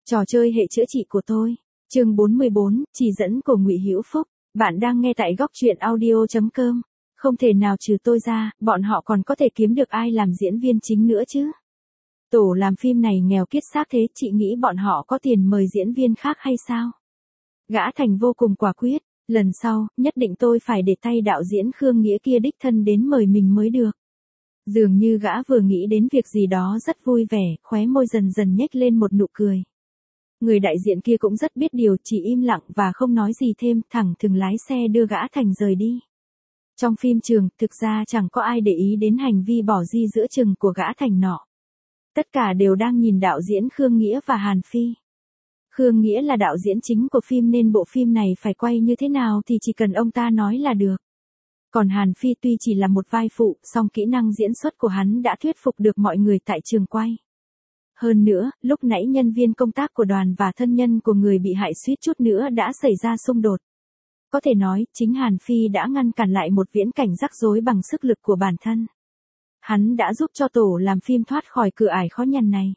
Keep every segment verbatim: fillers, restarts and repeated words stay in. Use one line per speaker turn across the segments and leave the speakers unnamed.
Trò chơi hệ chữa trị của tôi. Chương bốn mươi bốn, chỉ dẫn của Ngụy Hữu Phúc. Bạn đang nghe tại góc truyện audio chấm com. Không thể nào trừ tôi ra, bọn họ còn có thể kiếm được ai làm diễn viên chính nữa chứ? Tổ làm phim này nghèo kiết xác thế, chị nghĩ bọn họ có tiền mời diễn viên khác hay sao? Gã Thành vô cùng quả quyết, lần sau, nhất định tôi phải để tay đạo diễn Khương Nghĩa kia đích thân đến mời mình mới được. Dường như gã vừa nghĩ đến việc gì đó rất vui vẻ, khóe môi dần dần nhếch lên một nụ cười. Người đại diện kia cũng rất biết điều, chỉ im lặng và không nói gì thêm, thẳng thừng lái xe đưa gã Thành rời đi. Trong phim trường, thực ra chẳng có ai để ý đến hành vi bỏ di giữa chừng của gã Thành nọ. Tất cả đều đang nhìn đạo diễn Khương Nghĩa và Hàn Phi. Khương Nghĩa là đạo diễn chính của phim nên bộ phim này phải quay như thế nào thì chỉ cần ông ta nói là được. Còn Hàn Phi tuy chỉ là một vai phụ, song kỹ năng diễn xuất của hắn đã thuyết phục được mọi người tại trường quay. Hơn nữa, lúc nãy nhân viên công tác của đoàn và thân nhân của người bị hại suýt chút nữa đã xảy ra xung đột. Có thể nói, chính Hàn Phi đã ngăn cản lại một viễn cảnh rắc rối bằng sức lực của bản thân. Hắn đã giúp cho tổ làm phim thoát khỏi cửa ải khó nhằn này.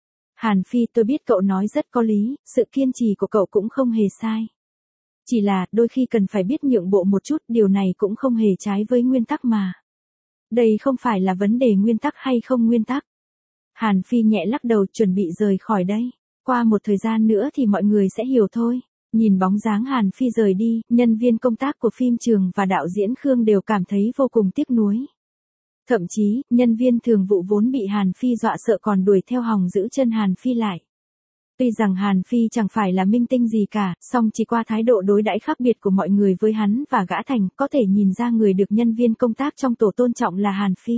Hàn Phi, tôi biết cậu nói rất có lý, sự kiên trì của cậu cũng không hề sai. Chỉ là, đôi khi cần phải biết nhượng bộ một chút, điều này cũng không hề trái với nguyên tắc mà. Đây không phải là vấn đề nguyên tắc hay không nguyên tắc. Hàn Phi nhẹ lắc đầu, chuẩn bị rời khỏi đây. Qua một thời gian nữa thì mọi người sẽ hiểu thôi. Nhìn bóng dáng Hàn Phi rời đi, nhân viên công tác của phim trường và đạo diễn Khương đều cảm thấy vô cùng tiếc nuối. Thậm chí, nhân viên thường vụ vốn bị Hàn Phi dọa sợ còn đuổi theo hòng giữ chân Hàn Phi lại. Tuy rằng Hàn Phi chẳng phải là minh tinh gì cả, song chỉ qua thái độ đối đãi khác biệt của mọi người với hắn và gã Thành, có thể nhìn ra người được nhân viên công tác trong tổ tôn trọng là Hàn Phi.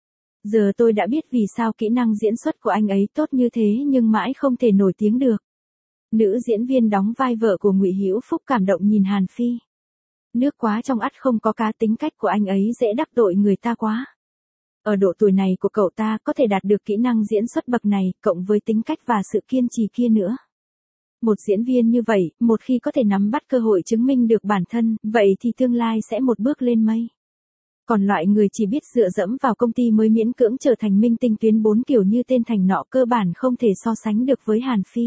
Giờ tôi đã biết vì sao kỹ năng diễn xuất của anh ấy tốt như thế nhưng mãi không thể nổi tiếng được. Nữ diễn viên đóng vai vợ của Ngụy Hữu Phúc cảm động nhìn Hàn Phi. Nước quá trong ắt không có cá, tính cách của anh ấy dễ đắc tội người ta quá. Ở độ tuổi này của cậu ta có thể đạt được kỹ năng diễn xuất bậc này, cộng với tính cách và sự kiên trì kia nữa. Một diễn viên như vậy, một khi có thể nắm bắt cơ hội chứng minh được bản thân, vậy thì tương lai sẽ một bước lên mây. Còn loại người chỉ biết dựa dẫm vào công ty mới miễn cưỡng trở thành minh tinh tuyến bốn kiểu như tên Thành nọ cơ bản không thể so sánh được với Hàn Phi.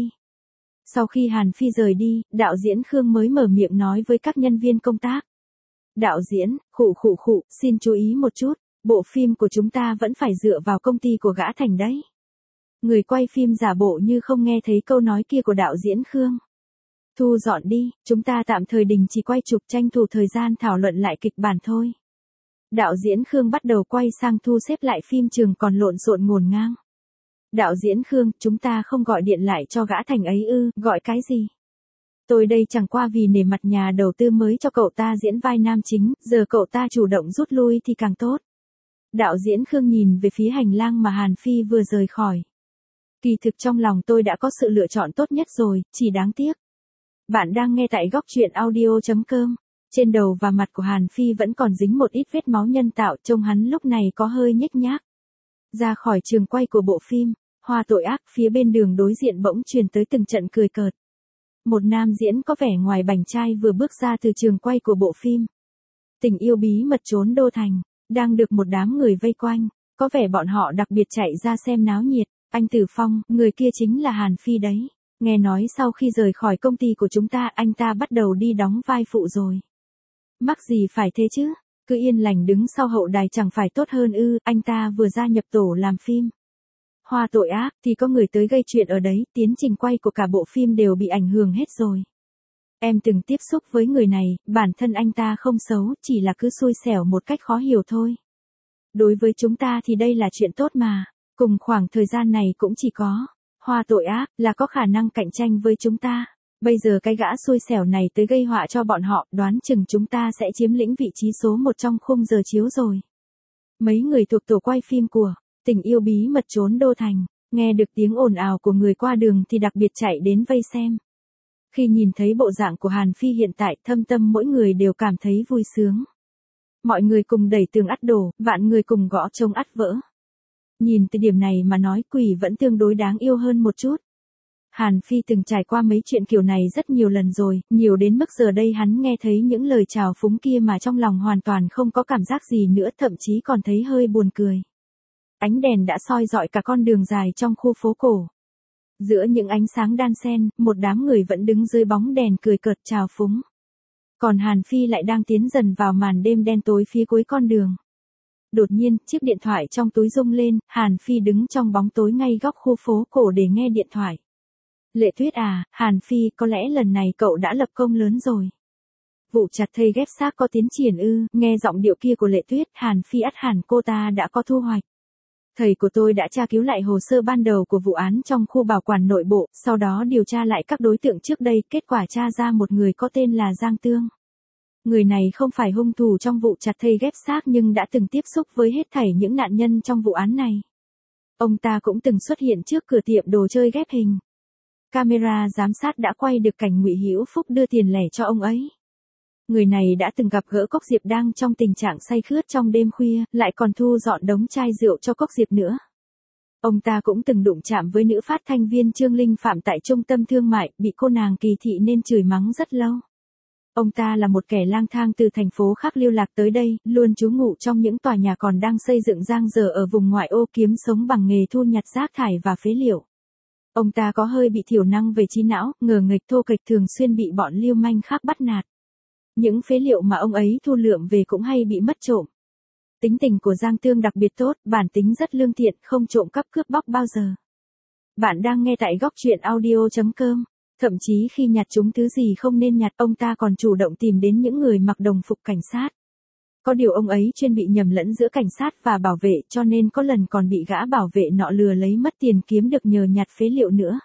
Sau khi Hàn Phi rời đi, đạo diễn Khương mới mở miệng nói với các nhân viên công tác. Đạo diễn, khụ khụ khụ, xin chú ý một chút, bộ phim của chúng ta vẫn phải dựa vào công ty của gã Thành đấy. Người quay phim giả bộ như không nghe thấy câu nói kia của đạo diễn Khương. Thu dọn đi, chúng ta tạm thời đình chỉ quay chụp, tranh thủ thời gian thảo luận lại kịch bản thôi. Đạo diễn Khương bắt đầu quay sang thu xếp lại phim trường còn lộn xộn ngổn ngang. Đạo diễn Khương, chúng ta không gọi điện lại cho gã Thành ấy ư, gọi cái gì? Tôi đây chẳng qua vì nể mặt nhà đầu tư mới cho cậu ta diễn vai nam chính, giờ cậu ta chủ động rút lui thì càng tốt. Đạo diễn Khương nhìn về phía hành lang mà Hàn Phi vừa rời khỏi. Kỳ thực trong lòng tôi đã có sự lựa chọn tốt nhất rồi, chỉ đáng tiếc. Bạn đang nghe tại góc truyện audio chấm com. Trên đầu và mặt của Hàn Phi vẫn còn dính một ít vết máu nhân tạo, trông hắn lúc này có hơi nhếch nhác. Ra khỏi trường quay của bộ phim, Hoa Tội Ác, phía bên đường đối diện bỗng truyền tới từng trận cười cợt. Một nam diễn có vẻ ngoài bảnh trai vừa bước ra từ trường quay của bộ phim Tình Yêu Bí Mật Trốn Đô Thành, đang được một đám người vây quanh, có vẻ bọn họ đặc biệt chạy ra xem náo nhiệt. Anh Tử Phong, người kia chính là Hàn Phi đấy. Nghe nói sau khi rời khỏi công ty của chúng ta, anh ta bắt đầu đi đóng vai phụ rồi. Mắc gì phải thế chứ, cứ yên lành đứng sau hậu đài chẳng phải tốt hơn ư? Anh ta vừa gia nhập tổ làm phim Hoa Tội Ác thì có người tới gây chuyện ở đấy, tiến trình quay của cả bộ phim đều bị ảnh hưởng hết rồi. Em từng tiếp xúc với người này, bản thân anh ta không xấu, chỉ là cứ xui xẻo một cách khó hiểu thôi. Đối với chúng ta thì đây là chuyện tốt mà, cùng khoảng thời gian này cũng chỉ có Hoa Tội Ác là có khả năng cạnh tranh với chúng ta. Bây giờ cái gã xui xẻo này tới gây họa cho bọn họ, đoán chừng chúng ta sẽ chiếm lĩnh vị trí số một trong khung giờ chiếu rồi. Mấy người thuộc tổ quay phim của Tình Yêu Bí Mật Trốn Đô Thành, nghe được tiếng ồn ào của người qua đường thì đặc biệt chạy đến vây xem. Khi nhìn thấy bộ dạng của Hàn Phi hiện tại, thâm tâm mỗi người đều cảm thấy vui sướng. Mọi người cùng đẩy tường ắt đổ, vạn người cùng gõ trống ắt vỡ. Nhìn từ điểm này mà nói, quỷ vẫn tương đối đáng yêu hơn một chút. Hàn Phi từng trải qua mấy chuyện kiểu này rất nhiều lần rồi, nhiều đến mức giờ đây hắn nghe thấy những lời chào phúng kia mà trong lòng hoàn toàn không có cảm giác gì nữa, thậm chí còn thấy hơi buồn cười. Ánh đèn đã soi rọi cả con đường dài trong khu phố cổ. Giữa những ánh sáng đan xen, một đám người vẫn đứng dưới bóng đèn cười cợt trào phúng. Còn Hàn Phi lại đang tiến dần vào màn đêm đen tối phía cuối con đường. Đột nhiên, chiếc điện thoại trong túi rung lên, Hàn Phi đứng trong bóng tối ngay góc khu phố cổ để nghe điện thoại. Lệ Tuyết à, Hàn Phi, có lẽ lần này cậu đã lập công lớn rồi. Vụ chặt thây ghép xác có tiến triển ư? Nghe giọng điệu kia của Lệ Tuyết, Hàn Phi ắt hẳn cô ta đã có thu hoạch. Thầy của tôi đã tra cứu lại hồ sơ ban đầu của vụ án trong khu bảo quản nội bộ, sau đó điều tra lại các đối tượng trước đây, kết quả tra ra một người có tên là Giang Tương. Người này không phải hung thủ trong vụ chặt thây ghép xác nhưng đã từng tiếp xúc với hết thảy những nạn nhân trong vụ án này. Ông ta cũng từng xuất hiện trước cửa tiệm đồ chơi ghép hình. Camera giám sát đã quay được cảnh Ngụy Hữu Phúc đưa tiền lẻ cho ông ấy. Người này đã từng gặp gỡ Cốc Diệp đang trong tình trạng say khướt trong đêm khuya, lại còn thu dọn đống chai rượu cho Cốc Diệp nữa. Ông ta cũng từng đụng chạm với nữ phát thanh viên Trương Linh Phạm tại trung tâm thương mại, bị cô nàng kỳ thị nên chửi mắng rất lâu. Ông ta là một kẻ lang thang từ thành phố khác lưu lạc tới đây, luôn trú ngụ trong những tòa nhà còn đang xây dựng dang dở ở vùng ngoại ô kiếm sống bằng nghề thu nhặt rác thải và phế liệu. Ông ta có hơi bị thiểu năng về trí não, ngờ nghịch thô kệch, thường xuyên bị bọn lưu manh khác bắt nạt. Những phế liệu mà ông ấy thu lượm về cũng hay bị mất trộm. Tính tình của Giang Tương đặc biệt tốt, bản tính rất lương thiện, không trộm cắp cướp bóc bao giờ. Bạn đang nghe tại góc truyện audio chấm com. Thậm chí khi nhặt chúng thứ gì không nên nhặt, ông ta còn chủ động tìm đến những người mặc đồng phục cảnh sát. Có điều ông ấy chuyên bị nhầm lẫn giữa cảnh sát và bảo vệ, cho nên có lần còn bị gã bảo vệ nọ lừa lấy mất tiền kiếm được nhờ nhặt phế liệu nữa.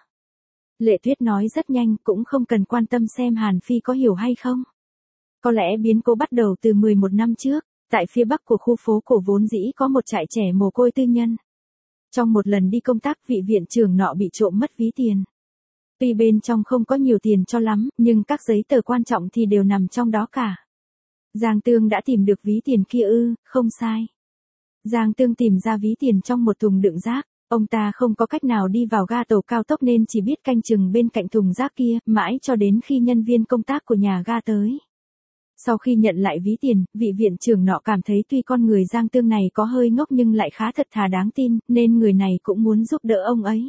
Lệ Tuyết nói rất nhanh, cũng không cần quan tâm xem Hàn Phi có hiểu hay không. Có lẽ biến cố bắt đầu từ mười một năm trước, tại phía bắc của khu phố cổ vốn dĩ có một trại trẻ mồ côi tư nhân. Trong một lần đi công tác, vị viện trưởng nọ bị trộm mất ví tiền. Tuy bên trong không có nhiều tiền cho lắm, nhưng các giấy tờ quan trọng thì đều nằm trong đó cả. Giang Tương đã tìm được ví tiền kia ư? Không sai. Giang Tương tìm ra ví tiền trong một thùng đựng rác. Ông ta không có cách nào đi vào ga tàu cao tốc nên chỉ biết canh chừng bên cạnh thùng rác kia, mãi cho đến khi nhân viên công tác của nhà ga tới. Sau khi nhận lại ví tiền, vị viện trưởng nọ cảm thấy tuy con người Giang Tương này có hơi ngốc nhưng lại khá thật thà đáng tin, nên người này cũng muốn giúp đỡ ông ấy.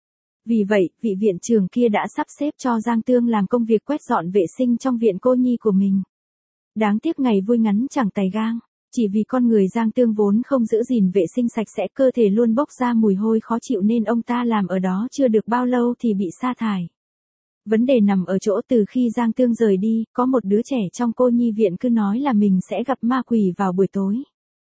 Vì vậy, vị viện trưởng kia đã sắp xếp cho Giang Tương làm công việc quét dọn vệ sinh trong viện cô nhi của mình. Đáng tiếc ngày vui ngắn chẳng tày gang, chỉ vì con người Giang Tương vốn không giữ gìn vệ sinh sạch sẽ, cơ thể luôn bốc ra mùi hôi khó chịu nên ông ta làm ở đó chưa được bao lâu thì bị sa thải. Vấn đề nằm ở chỗ từ khi Giang Tương rời đi, có một đứa trẻ trong cô nhi viện cứ nói là mình sẽ gặp ma quỷ vào buổi tối.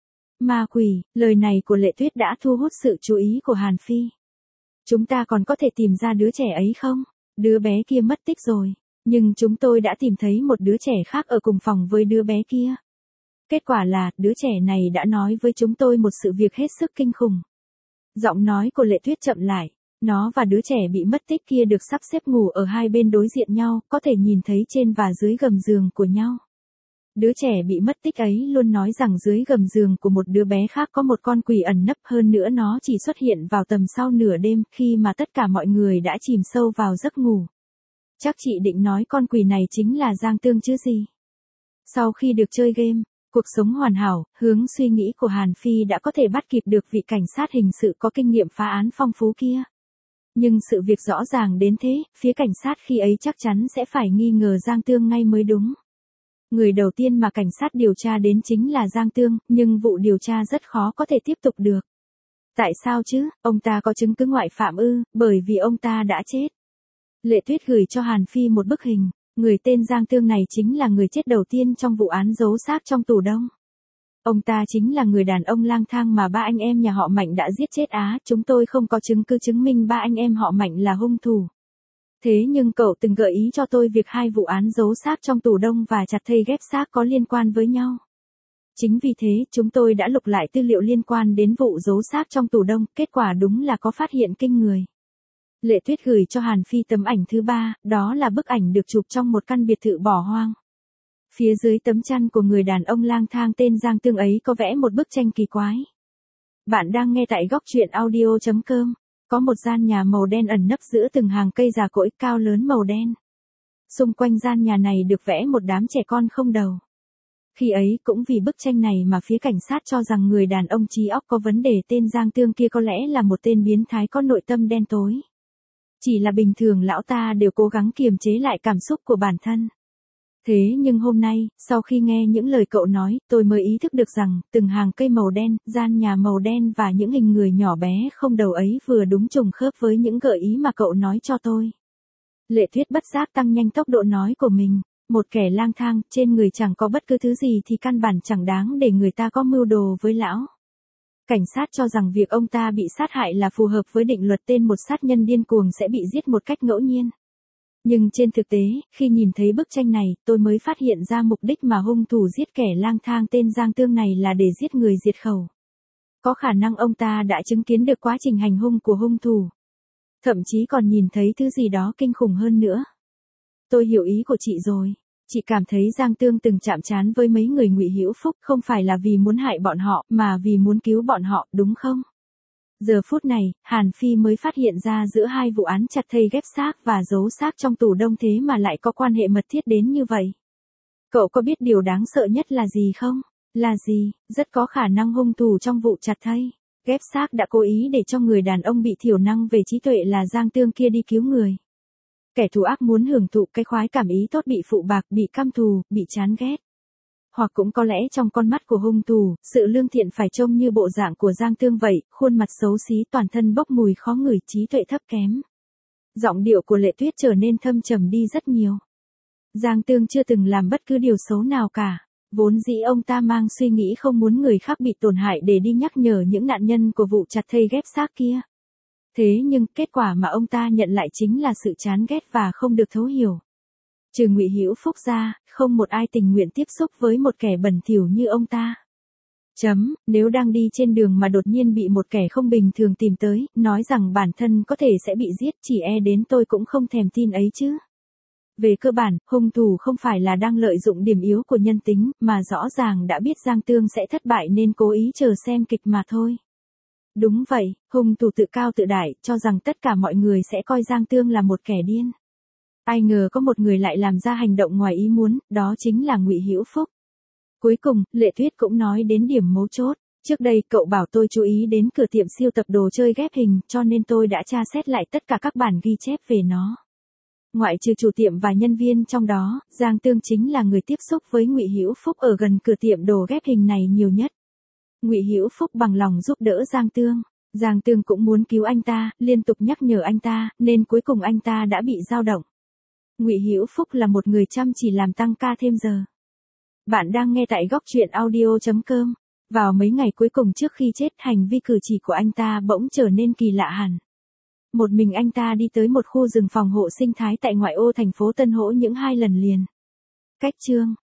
Ma quỷ, lời này của Lệ Tuyết đã thu hút sự chú ý của Hàn Phi. Chúng ta còn có thể tìm ra đứa trẻ ấy không? Đứa bé kia mất tích rồi, nhưng chúng tôi đã tìm thấy một đứa trẻ khác ở cùng phòng với đứa bé kia. Kết quả là, đứa trẻ này đã nói với chúng tôi một sự việc hết sức kinh khủng. Giọng nói của Lệ Tuyết chậm lại. Nó và đứa trẻ bị mất tích kia được sắp xếp ngủ ở hai bên đối diện nhau, có thể nhìn thấy trên và dưới gầm giường của nhau. Đứa trẻ bị mất tích ấy luôn nói rằng dưới gầm giường của một đứa bé khác có một con quỷ ẩn nấp, hơn nữa nó chỉ xuất hiện vào tầm sau nửa đêm, khi mà tất cả mọi người đã chìm sâu vào giấc ngủ. Chắc chị định nói con quỷ này chính là Giang Tương chứ gì. Sau khi được chơi game, cuộc sống hoàn hảo, hướng suy nghĩ của Hàn Phi đã có thể bắt kịp được vị cảnh sát hình sự có kinh nghiệm phá án phong phú kia. Nhưng sự việc rõ ràng đến thế, phía cảnh sát khi ấy chắc chắn sẽ phải nghi ngờ Giang Tương ngay mới đúng. Người đầu tiên mà cảnh sát điều tra đến chính là Giang Tương, nhưng vụ điều tra rất khó có thể tiếp tục được. Tại sao chứ, ông ta có chứng cứ ngoại phạm ư? Bởi vì ông ta đã chết. Lệ Tuyết gửi cho Hàn Phi một bức hình, người tên Giang Tương này chính là người chết đầu tiên trong vụ án giấu xác trong tủ đông. Ông ta chính là người đàn ông lang thang mà ba anh em nhà họ Mạnh đã giết chết á, chúng tôi không có chứng cứ chứng minh ba anh em họ Mạnh là hung thủ. Thế nhưng cậu từng gợi ý cho tôi việc hai vụ án giấu xác trong tủ đông và chặt thây ghép xác có liên quan với nhau. Chính vì thế, chúng tôi đã lục lại tư liệu liên quan đến vụ giấu xác trong tủ đông, kết quả đúng là có phát hiện kinh người. Lệ Tuyết gửi cho Hàn Phi tấm ảnh thứ ba, đó là bức ảnh được chụp trong một căn biệt thự bỏ hoang. Phía dưới tấm chăn của người đàn ông lang thang tên Giang Tương ấy có vẽ một bức tranh kỳ quái. Bạn đang nghe tại góc truyện audio chấm com. Có một gian nhà màu đen ẩn nấp giữa từng hàng cây già cỗi cao lớn màu đen. Xung quanh gian nhà này được vẽ một đám trẻ con không đầu. Khi ấy cũng vì bức tranh này mà phía cảnh sát cho rằng người đàn ông trí óc có vấn đề tên Giang Tương kia có lẽ là một tên biến thái có nội tâm đen tối. Chỉ là bình thường lão ta đều cố gắng kiềm chế lại cảm xúc của bản thân. Thế nhưng hôm nay, sau khi nghe những lời cậu nói, tôi mới ý thức được rằng, từng hàng cây màu đen, gian nhà màu đen và những hình người nhỏ bé không đầu ấy vừa đúng trùng khớp với những gợi ý mà cậu nói cho tôi. Lệ Tuyết bất giác tăng nhanh tốc độ nói của mình. Một kẻ lang thang, trên người chẳng có bất cứ thứ gì thì căn bản chẳng đáng để người ta có mưu đồ với lão. Cảnh sát cho rằng việc ông ta bị sát hại là phù hợp với định luật tên một sát nhân điên cuồng sẽ bị giết một cách ngẫu nhiên. Nhưng trên thực tế, khi nhìn thấy bức tranh này, tôi mới phát hiện ra mục đích mà hung thủ giết kẻ lang thang tên Giang Tương này là để giết người diệt khẩu. Có khả năng ông ta đã chứng kiến được quá trình hành hung của hung thủ. Thậm chí còn nhìn thấy thứ gì đó kinh khủng hơn nữa. Tôi hiểu ý của chị rồi. Chị cảm thấy Giang Tương từng chạm trán với mấy người Ngụy Hữu Phúc không phải là vì muốn hại bọn họ mà vì muốn cứu bọn họ, đúng không? Giờ phút này, Hàn Phi mới phát hiện ra giữa hai vụ án chặt thây ghép xác và giấu xác trong tủ đông thế mà lại có quan hệ mật thiết đến như vậy. Cậu có biết điều đáng sợ nhất là gì không? Là gì? Rất có khả năng hung thủ trong vụ chặt thây ghép xác đã cố ý để cho người đàn ông bị thiểu năng về trí tuệ là Giang Tương kia đi cứu người. Kẻ thù ác muốn hưởng thụ cái khoái cảm ý tốt bị phụ bạc, bị căm thù, bị chán ghét. Hoặc cũng có lẽ trong con mắt của hung thủ, sự lương thiện phải trông như bộ dạng của Giang Tương vậy, khuôn mặt xấu xí toàn thân bốc mùi khó ngửi, trí tuệ thấp kém. Giọng điệu của Lệ Tuyết trở nên thâm trầm đi rất nhiều. Giang Tương chưa từng làm bất cứ điều xấu nào cả. Vốn dĩ ông ta mang suy nghĩ không muốn người khác bị tổn hại để đi nhắc nhở những nạn nhân của vụ chặt thây ghép xác kia. Thế nhưng kết quả mà ông ta nhận lại chính là sự chán ghét và không được thấu hiểu. Trừ Ngụy Hữu Phúc ra, không một ai tình nguyện tiếp xúc với một kẻ bẩn thỉu như ông ta. Chấm, nếu đang đi trên đường mà đột nhiên bị một kẻ không bình thường tìm tới, nói rằng bản thân có thể sẽ bị giết, chỉ e đến tôi cũng không thèm tin ấy chứ. Về cơ bản, hung thủ không phải là đang lợi dụng điểm yếu của nhân tính, mà rõ ràng đã biết Giang Tương sẽ thất bại nên cố ý chờ xem kịch mà thôi. Đúng vậy, hung thủ tự cao tự đại, cho rằng tất cả mọi người sẽ coi Giang Tương là một kẻ điên. Ai ngờ có một người lại làm ra hành động ngoài ý muốn, đó chính là Ngụy Hữu Phúc. Cuối cùng, Lệ Tuyết cũng nói đến điểm mấu chốt. Trước đây cậu bảo tôi chú ý đến cửa tiệm siêu tập đồ chơi ghép hình, cho nên tôi đã tra xét lại tất cả các bản ghi chép về nó. Ngoại trừ chủ tiệm và nhân viên trong đó, Giang Tương chính là người tiếp xúc với Ngụy Hữu Phúc ở gần cửa tiệm đồ ghép hình này nhiều nhất. Ngụy Hữu Phúc bằng lòng giúp đỡ Giang Tương. Giang Tương cũng muốn cứu anh ta, liên tục nhắc nhở anh ta, nên cuối cùng anh ta đã bị dao động. Ngụy Hữu Phúc là một người chăm chỉ làm tăng ca thêm giờ. Bạn đang nghe tại góc truyện audio chấm com. Vào mấy ngày cuối cùng trước khi chết, hành vi cử chỉ của anh ta bỗng trở nên kỳ lạ hẳn. Một mình anh ta đi tới một khu rừng phòng hộ sinh thái tại ngoại ô thành phố Tân Hỗ những hai lần liền. Cách chương